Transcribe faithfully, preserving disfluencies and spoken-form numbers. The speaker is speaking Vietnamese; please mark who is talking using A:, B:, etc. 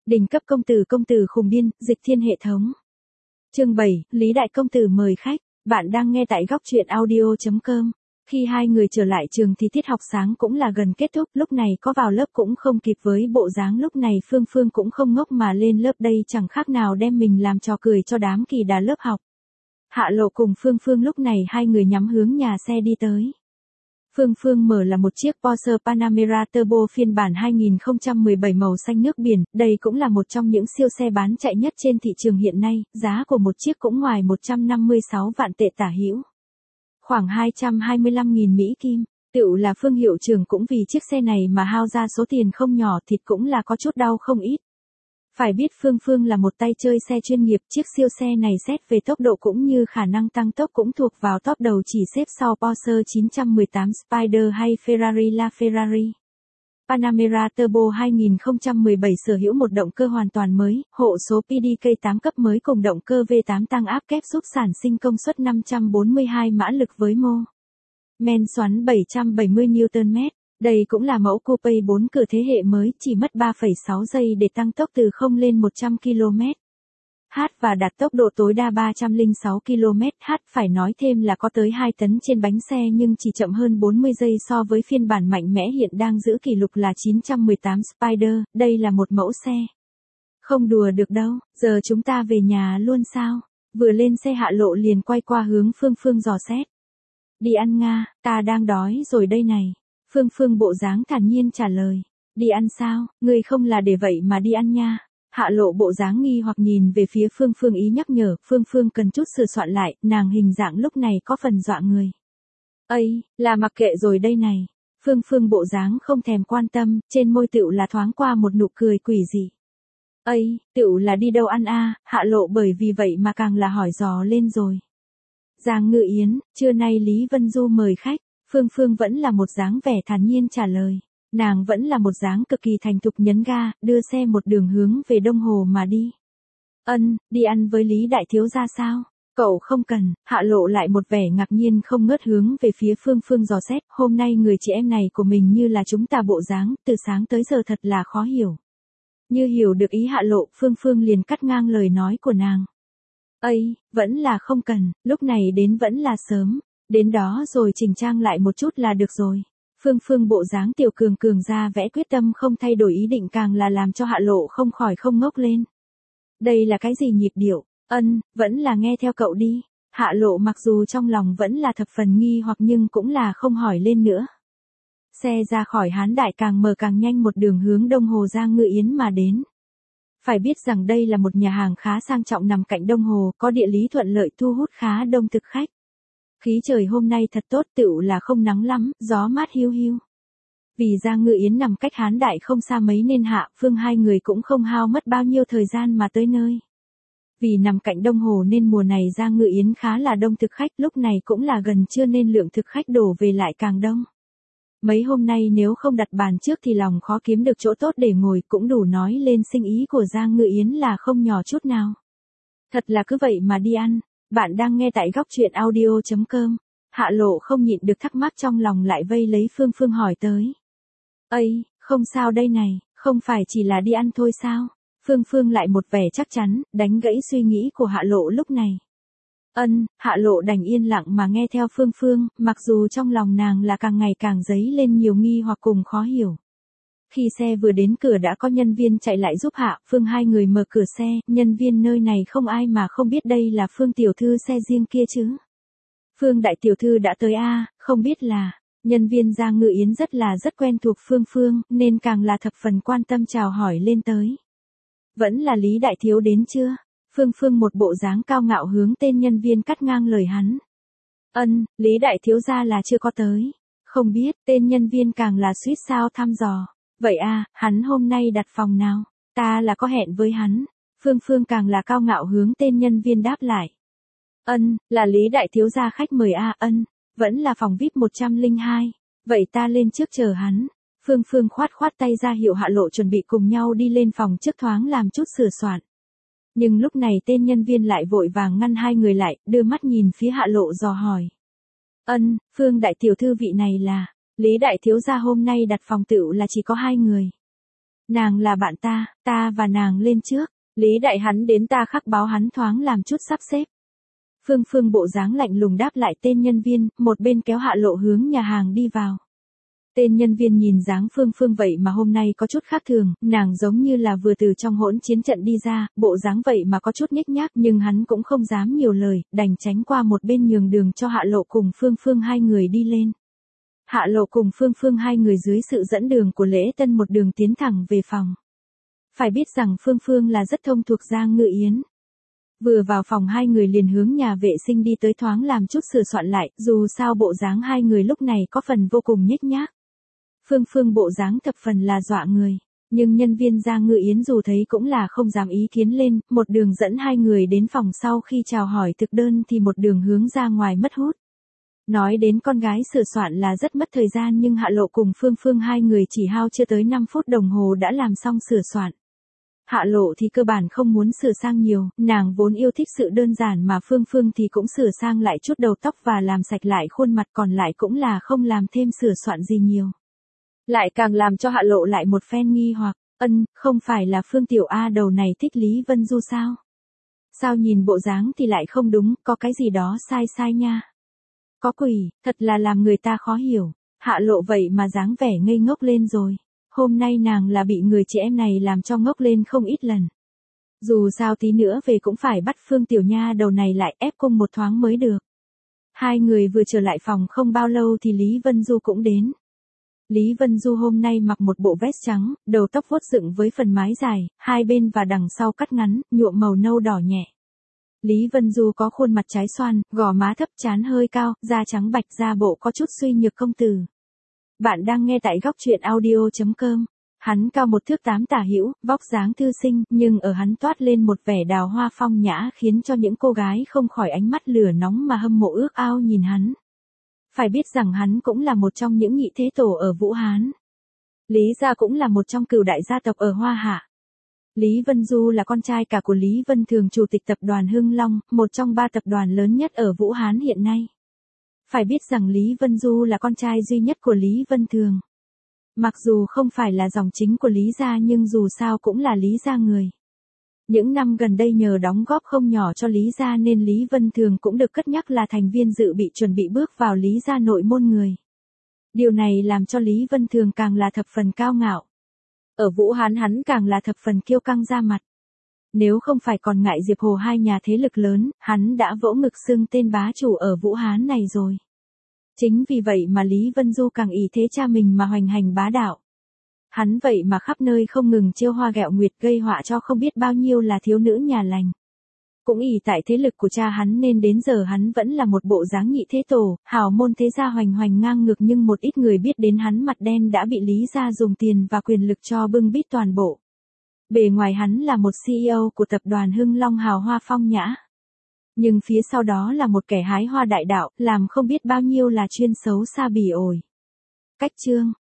A: Đỉnh cấp công tử công tử khùng điên, dịch thiên hệ thống. Chương bảy, Lý Đại công tử mời khách. Bạn đang nghe tại góc truyện audio chấm com. Khi hai người trở lại trường thì tiết học sáng cũng là gần kết thúc, lúc này có vào lớp cũng không kịp, với bộ dáng lúc này Phương Phương cũng không ngốc mà lên lớp, đây chẳng khác nào đem mình làm trò cười cho đám kỳ đà lớp học. Hạ Lộ cùng Phương Phương lúc này hai người nhắm hướng nhà xe đi tới. Phương Phương mở là một chiếc Porsche Panamera Turbo phiên bản hai không một bảy màu xanh nước biển, đây cũng là một trong những siêu xe bán chạy nhất trên thị trường hiện nay, giá của một chiếc cũng ngoài một trăm năm mươi sáu vạn tệ tả hữu. Khoảng hai trăm hai mươi lăm nghìn Mỹ Kim, tựu là Phương hiệu trưởng cũng vì chiếc xe này mà hao ra số tiền không nhỏ, thịt cũng là có chút đau không ít. Phải biết Phương Phương là một tay chơi xe chuyên nghiệp, chiếc siêu xe này xét về tốc độ cũng như khả năng tăng tốc cũng thuộc vào top đầu, chỉ xếp sau Porsche chín một tám Spider hay Ferrari LaFerrari. Panamera Turbo hai không một bảy sở hữu một động cơ hoàn toàn mới, hộ số pê đê ca tám cấp mới cùng động cơ V tám tăng áp kép giúp sản sinh công suất năm trăm bốn mươi hai mã lực với mô men xoắn bảy trăm bảy mươi Newton mét. Đây cũng là mẫu coupe bốn cửa thế hệ mới, chỉ mất ba phẩy sáu giây để tăng tốc từ không lên một trăm ki lô mét h và đạt tốc độ tối đa ba trăm lẻ sáu ki lô mét h, phải nói thêm là có tới hai tấn trên bánh xe nhưng chỉ chậm hơn bốn mươi giây so với phiên bản mạnh mẽ hiện đang giữ kỷ lục là chín một tám Spider, đây là một mẫu xe không đùa được đâu. Giờ chúng ta về nhà luôn sao? Vừa lên xe Hạ Lộ liền quay qua hướng Phương Phương dò xét. Đi ăn Nga, ta đang đói rồi đây này. Phương Phương bộ dáng thản nhiên trả lời. Đi ăn sao, người không là để vậy mà đi ăn nha. Hạ Lộ bộ dáng nghi hoặc nhìn về phía Phương Phương ý nhắc nhở, Phương Phương cần chút sửa soạn lại, nàng hình dạng lúc này có phần dọa người. Ây, là mặc kệ rồi đây này. Phương Phương bộ dáng không thèm quan tâm, trên môi tựu là thoáng qua một nụ cười quỷ dị. Ây, tựu là đi đâu ăn a? Hạ Lộ bởi vì vậy mà càng là hỏi dò lên rồi. Giang Ngự Yến, trưa nay Lý Vân Du mời khách. Phương Phương vẫn là một dáng vẻ thản nhiên trả lời. Nàng vẫn là một dáng cực kỳ thành thục nhấn ga, đưa xe một đường hướng về Đông Hồ mà đi. Ân, đi ăn với Lý Đại thiếu gia sao? Cậu không cần. Hạ Lộ lại một vẻ ngạc nhiên không ngớt hướng về phía Phương Phương dò xét. Hôm nay người chị em này của mình như là chúng ta bộ dáng, từ sáng tới giờ thật là khó hiểu. Như hiểu được ý Hạ Lộ, Phương Phương liền cắt ngang lời nói của nàng. Ây, vẫn là không cần, lúc này đến vẫn là sớm. Đến đó rồi chỉnh trang lại một chút là được rồi. Phương Phương bộ dáng tiểu cường cường ra vẽ quyết tâm không thay đổi ý định, càng là làm cho Hạ Lộ không khỏi không ngốc lên. Đây là cái gì nhịp điệu? Ân, vẫn là nghe theo cậu đi. Hạ Lộ mặc dù trong lòng vẫn là thập phần nghi hoặc nhưng cũng là không hỏi lên nữa. Xe ra khỏi Hán Đại càng mở càng nhanh một đường hướng Đông Hồ Giang Ngự Yến mà đến. Phải biết rằng đây là một nhà hàng khá sang trọng nằm cạnh Đông Hồ, có địa lý thuận lợi thu hút khá đông thực khách. Khí trời hôm nay thật tốt, tựu là không nắng lắm, gió mát hiu hiu. Vì Giang Ngự Yến nằm cách Hán Đại không xa mấy nên Hạ Phương hai người cũng không hao mất bao nhiêu thời gian mà tới nơi. Vì nằm cạnh Đông Hồ nên mùa này Giang Ngự Yến khá là đông thực khách, lúc này cũng là gần trưa nên lượng thực khách đổ về lại càng đông. Mấy hôm nay nếu không đặt bàn trước thì lòng khó kiếm được chỗ tốt để ngồi, cũng đủ nói lên sinh ý của Giang Ngự Yến là không nhỏ chút nào. Thật là cứ vậy mà đi ăn. Bạn đang nghe tại góc truyện audio chấm com. Hạ Lộ không nhịn được thắc mắc trong lòng lại vây lấy Phương Phương hỏi tới. Ây, không sao đây này, không phải chỉ là đi ăn thôi sao? Phương Phương lại một vẻ chắc chắn, đánh gãy suy nghĩ của Hạ Lộ lúc này. Ân, Hạ Lộ đành yên lặng mà nghe theo Phương Phương, mặc dù trong lòng nàng là càng ngày càng dấy lên nhiều nghi hoặc cùng khó hiểu. Khi xe vừa đến cửa đã có nhân viên chạy lại giúp Hạ Phương hai người mở cửa xe, nhân viên nơi này không ai mà không biết đây là Phương tiểu thư xe riêng kia chứ. Phương đại tiểu thư đã tới a, à, không biết là, nhân viên Giang Ngự Yến rất là rất quen thuộc Phương Phương, nên càng là thập phần quan tâm chào hỏi lên tới. Vẫn là Lý đại thiếu đến chưa? Phương Phương một bộ dáng cao ngạo hướng tên nhân viên cắt ngang lời hắn. Ân, Lý đại thiếu gia là chưa có tới. Không biết, tên nhân viên càng là suýt sao thăm dò. Vậy à, hắn hôm nay đặt phòng nào? Ta là có hẹn với hắn. Phương Phương càng là cao ngạo hướng tên nhân viên đáp lại. Ân, là Lý đại thiếu gia khách mời a. À, ân, vẫn là phòng vi ai pi một trăm lẻ hai. Vậy ta lên trước chờ hắn. Phương Phương khoát khoát tay ra hiệu Hạ Lộ chuẩn bị cùng nhau đi lên phòng trước thoáng làm chút sửa soạn. Nhưng lúc này tên nhân viên lại vội vàng ngăn hai người lại, đưa mắt nhìn phía Hạ Lộ dò hỏi. Ân, Phương đại tiểu thư vị này là... Lý đại thiếu gia hôm nay đặt phòng tựu là chỉ có hai người. Nàng là bạn ta, ta và nàng lên trước. Lý Đại hắn đến ta khắc báo hắn thoáng làm chút sắp xếp. Phương Phương bộ dáng lạnh lùng đáp lại tên nhân viên, một bên kéo Hạ Lộ hướng nhà hàng đi vào. Tên nhân viên nhìn dáng Phương Phương vậy mà hôm nay có chút khác thường, nàng giống như là vừa từ trong hỗn chiến trận đi ra, bộ dáng vậy mà có chút nhếch nhác, nhưng hắn cũng không dám nhiều lời, đành tránh qua một bên nhường đường cho Hạ Lộ cùng Phương Phương hai người đi lên. Hạ Lộ cùng Phương Phương hai người dưới sự dẫn đường của Lễ Tân một đường tiến thẳng về phòng. Phải biết rằng Phương Phương là rất thông thuộc Giang Ngự Yến. Vừa vào phòng hai người liền hướng nhà vệ sinh đi tới thoáng làm chút sửa soạn lại, dù sao bộ dáng hai người lúc này có phần vô cùng nhếch nhác. Phương Phương bộ dáng thập phần là dọa người, nhưng nhân viên Giang Ngự Yến dù thấy cũng là không dám ý kiến lên, một đường dẫn hai người đến phòng sau khi chào hỏi thực đơn thì một đường hướng ra ngoài mất hút. Nói đến con gái sửa soạn là rất mất thời gian nhưng Hạ Lộ cùng Phương Phương hai người chỉ hao chưa tới năm phút đồng hồ đã làm xong sửa soạn. Hạ Lộ thì cơ bản không muốn sửa sang nhiều, nàng vốn yêu thích sự đơn giản mà Phương Phương thì cũng sửa sang lại chút đầu tóc và làm sạch lại khuôn mặt, còn lại cũng là không làm thêm sửa soạn gì nhiều. Lại càng làm cho Hạ Lộ lại một phen nghi hoặc, ân, không phải là Phương Tiểu A đầu này thích Lý Vân Du sao? Sao nhìn bộ dáng thì lại không đúng, có cái gì đó sai sai nha. Có quỷ, thật là làm người ta khó hiểu. Hạ Lộ vậy mà dáng vẻ ngây ngốc lên rồi. Hôm nay nàng là bị người chị em này làm cho ngốc lên không ít lần. Dù sao tí nữa về cũng phải bắt Phương Tiểu Nha đầu này lại ép cung một thoáng mới được. Hai người vừa trở lại phòng không bao lâu thì Lý Vân Du cũng đến. Lý Vân Du hôm nay mặc một bộ vest trắng, đầu tóc vuốt dựng với phần mái dài, hai bên và đằng sau cắt ngắn, nhuộm màu nâu đỏ nhẹ. Lý Vân Du có khuôn mặt trái xoan, gò má thấp, trán hơi cao, da trắng bạch, da bộ có chút suy nhược công tử. Bạn đang nghe tại góc truyện audio chấm com. Hắn cao một thước tám tả hữu, vóc dáng thư sinh, nhưng ở hắn toát lên một vẻ đào hoa phong nhã khiến cho những cô gái không khỏi ánh mắt lửa nóng mà hâm mộ ước ao nhìn hắn. Phải biết rằng hắn cũng là một trong những nhị thế tổ ở Vũ Hán. Lý gia cũng là một trong cửu đại gia tộc ở Hoa Hạ. Lý Vân Du là con trai cả của Lý Vân Thường, chủ tịch tập đoàn Hưng Long, một trong ba tập đoàn lớn nhất ở Vũ Hán hiện nay. Phải biết rằng Lý Vân Du là con trai duy nhất của Lý Vân Thường. Mặc dù không phải là dòng chính của Lý gia nhưng dù sao cũng là Lý gia người. Những năm gần đây nhờ đóng góp không nhỏ cho Lý gia nên Lý Vân Thường cũng được cất nhắc là thành viên dự bị chuẩn bị bước vào Lý gia nội môn người. Điều này làm cho Lý Vân Thường càng là thập phần cao ngạo. Ở Vũ Hán hắn càng là thập phần kiêu căng ra mặt. Nếu không phải còn ngại Diệp Hồ hai nhà thế lực lớn, hắn đã vỗ ngực xưng tên bá chủ ở Vũ Hán này rồi. Chính vì vậy mà Lý Vân Du càng ỷ thế cha mình mà hoành hành bá đạo. Hắn vậy mà khắp nơi không ngừng trêu hoa ghẹo nguyệt gây họa cho không biết bao nhiêu là thiếu nữ nhà lành. Cũng ỷ tại thế lực của cha hắn nên đến giờ hắn vẫn là một bộ dáng nhị thế tổ, hào môn thế gia hoành hoành ngang ngược, nhưng một ít người biết đến hắn mặt đen đã bị Lý gia dùng tiền và quyền lực cho bưng bít toàn bộ. Bề ngoài hắn là một xê e ô của tập đoàn Hưng Long hào hoa phong nhã. Nhưng phía sau đó là một kẻ hái hoa đại đạo, làm không biết bao nhiêu là chuyên xấu xa bỉ ổi. Cách chương